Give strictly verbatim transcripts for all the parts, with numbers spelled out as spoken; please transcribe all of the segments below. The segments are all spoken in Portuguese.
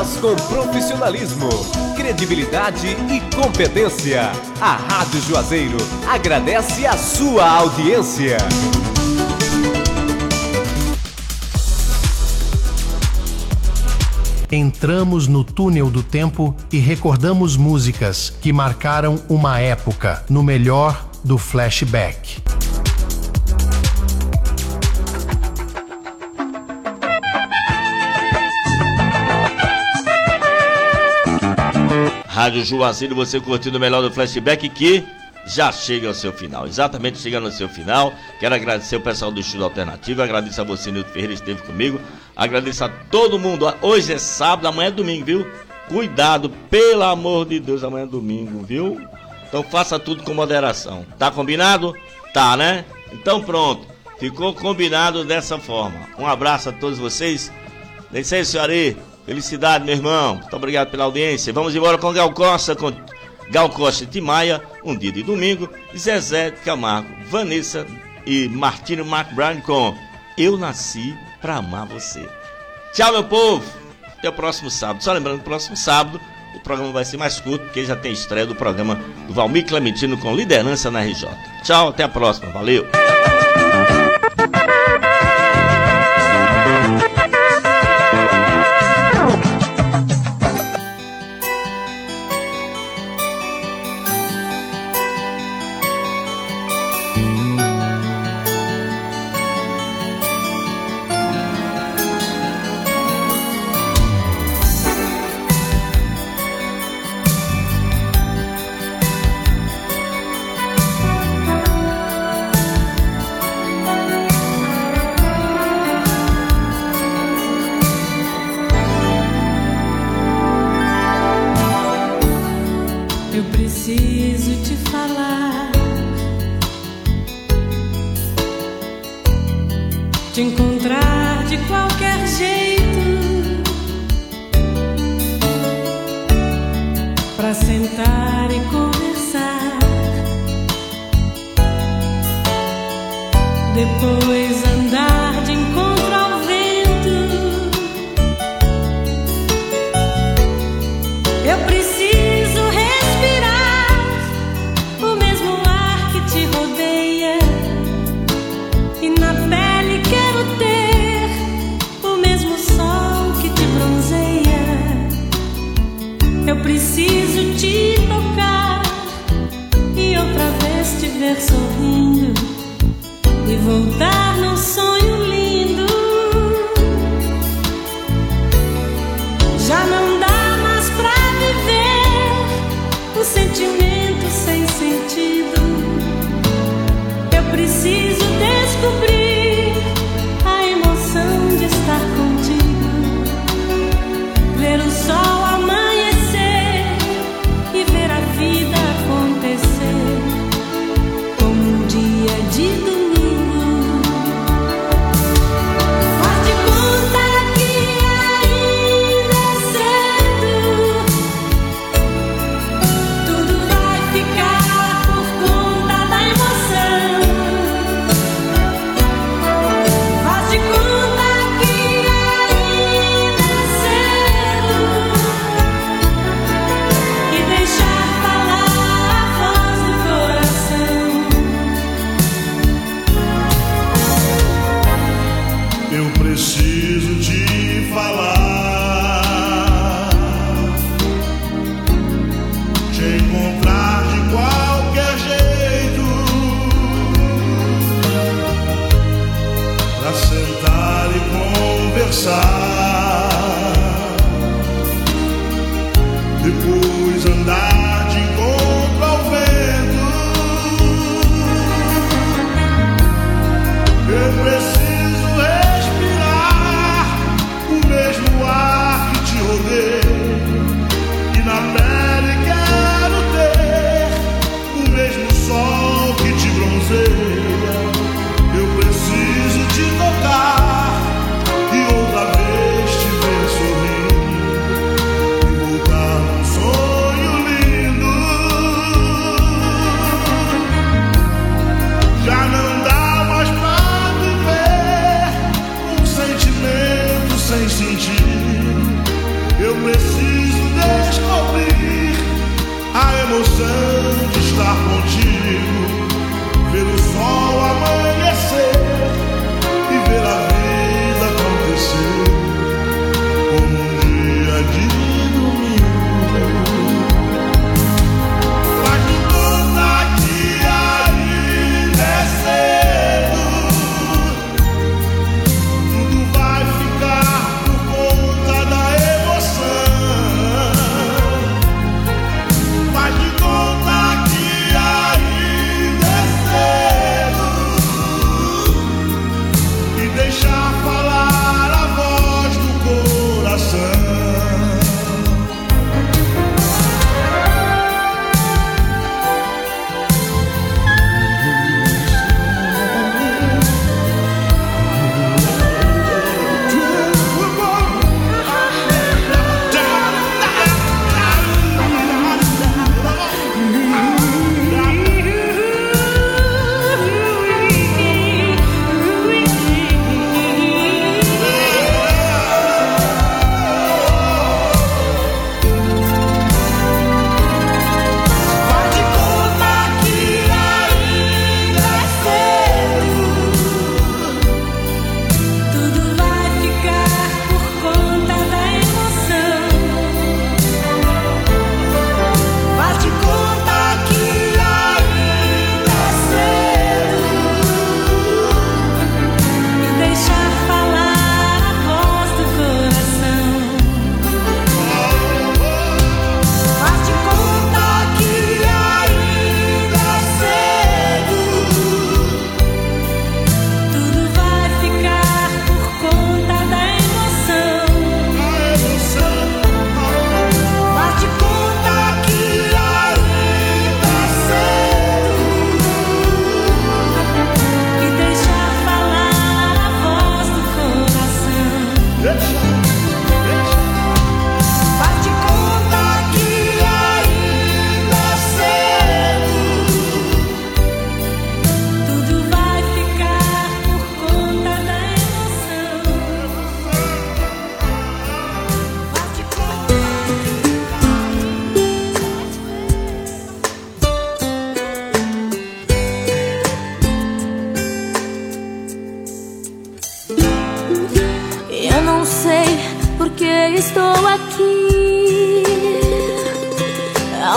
Programas com profissionalismo, credibilidade e competência. A Rádio Juazeiro agradece a sua audiência. Entramos no túnel do tempo e recordamos músicas que marcaram uma época, no melhor do flashback. Rádio Juazeiro, você curtindo o melhor do flashback que já chega ao seu final. Exatamente, chega no seu final. Quero agradecer o pessoal do Estudo Alternativo. Agradeço a você, Nilton Ferreira, que esteve comigo. Agradeço a todo mundo. Hoje é sábado, amanhã é domingo, viu? Cuidado, pelo amor de Deus, amanhã é domingo, viu? Então faça tudo com moderação. Tá combinado? Tá, né? Então pronto. Ficou combinado dessa forma. Um abraço a todos vocês. Licença, senhor. Felicidade, meu irmão. Muito obrigado pela audiência. Vamos embora com Gal Costa, com Gal Costa e Timaya, Um Dia de Domingo, Zezé de Camargo, Vanessa e Martino McBride com Eu Nasci Pra Amar Você. Tchau, meu povo. Até o próximo sábado. Só lembrando que o próximo sábado o programa vai ser mais curto, porque já tem estreia do programa do Valmir Clementino com Liderança na R J. Tchau, até a próxima. Valeu. Te encontrar de qualquer jeito, pra sentar e conversar, depois andar de encontro ao vento. Eu preciso respirar o mesmo ar que te rodeia, e na pele quero ter o mesmo sol que te bronzeia. Eu preciso te tocar e outra vez te ver sorrindo e voltar num sonho lindo. Já não dá mais pra viver um sentimento sem sentido. Eu preciso descobrir a emoção de estar contigo, ver o sol amanhecer e ver a vida acontecer como um dia de domingo.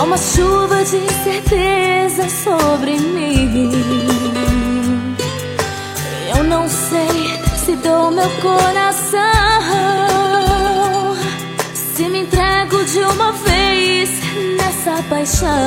Há uma chuva de incerteza sobre mim. Eu não sei se dou meu coração, se me entrego de uma vez nessa paixão.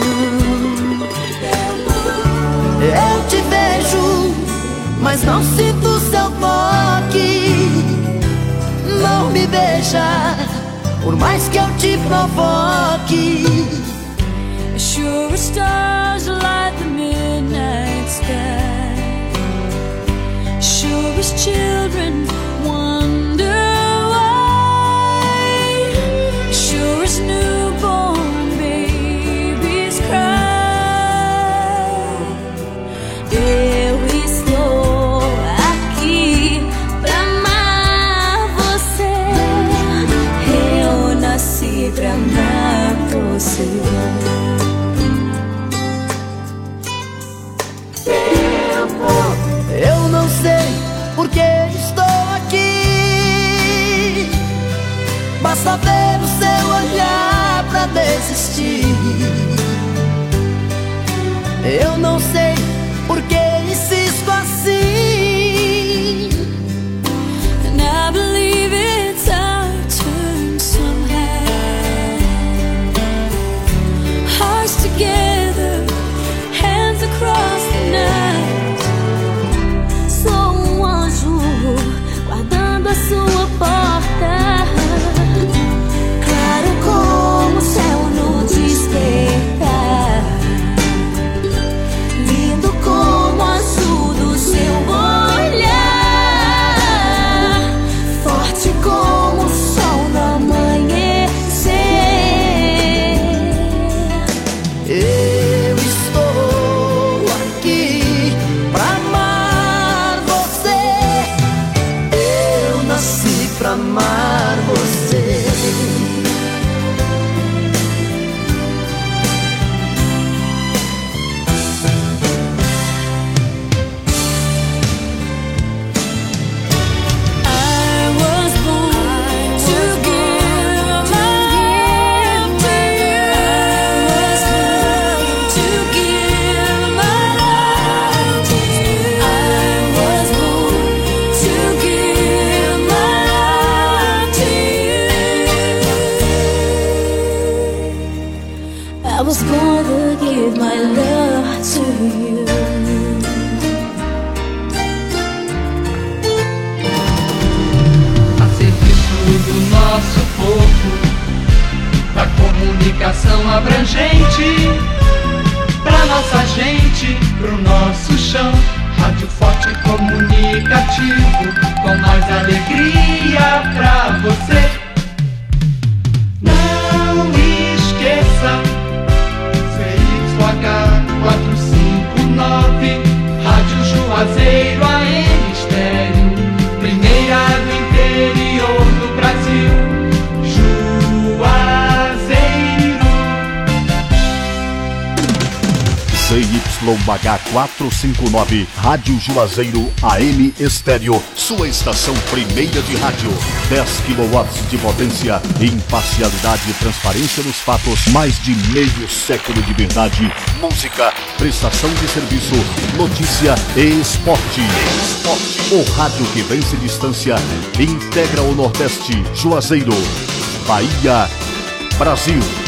Eu te vejo, mas não sinto seu toque. Não me beija, por mais que eu te provoque. Sure as stars light the midnight sky. Sure as children wonder why. Sure as newborn babies cry. Eu estou aqui pra amar você. Eu nasci pra amar você. Eu não sei por que estou aqui. Basta ver o seu olhar pra desistir. Eu não sei por que insisto assim. And I believe it's our turn somehow. Hearts together, hands across the night. Guardando a sua porta, claro como o céu no despertar, lindo como o azul do seu olhar, forte como o sol no amanhecer. Eu estou aqui pra amar você. Eu nasci pra amar você. I was born to give my love to you. A serviço do nosso povo, da comunicação abrangente, pra nossa gente, pro nosso chão. Rádio forte e comunicativo, com mais alegria pra você. Não esqueça, Z Y H quatrocentos e cinquenta e nove, Rádio Juazeiro A M Estéreo, primeira do interior do Brasil, Juazeiro. Z Y H quatrocentos e cinquenta e nove, Rádio Juazeiro A M Estéreo, sua estação primeira de rádio. dez quilowatts de potência, imparcialidade e transparência nos fatos. Mais de meio século de verdade, música, prestação de serviço, notícia e esporte. Esporte. O rádio que vence distância, integra o Nordeste, Juazeiro, Bahia, Brasil.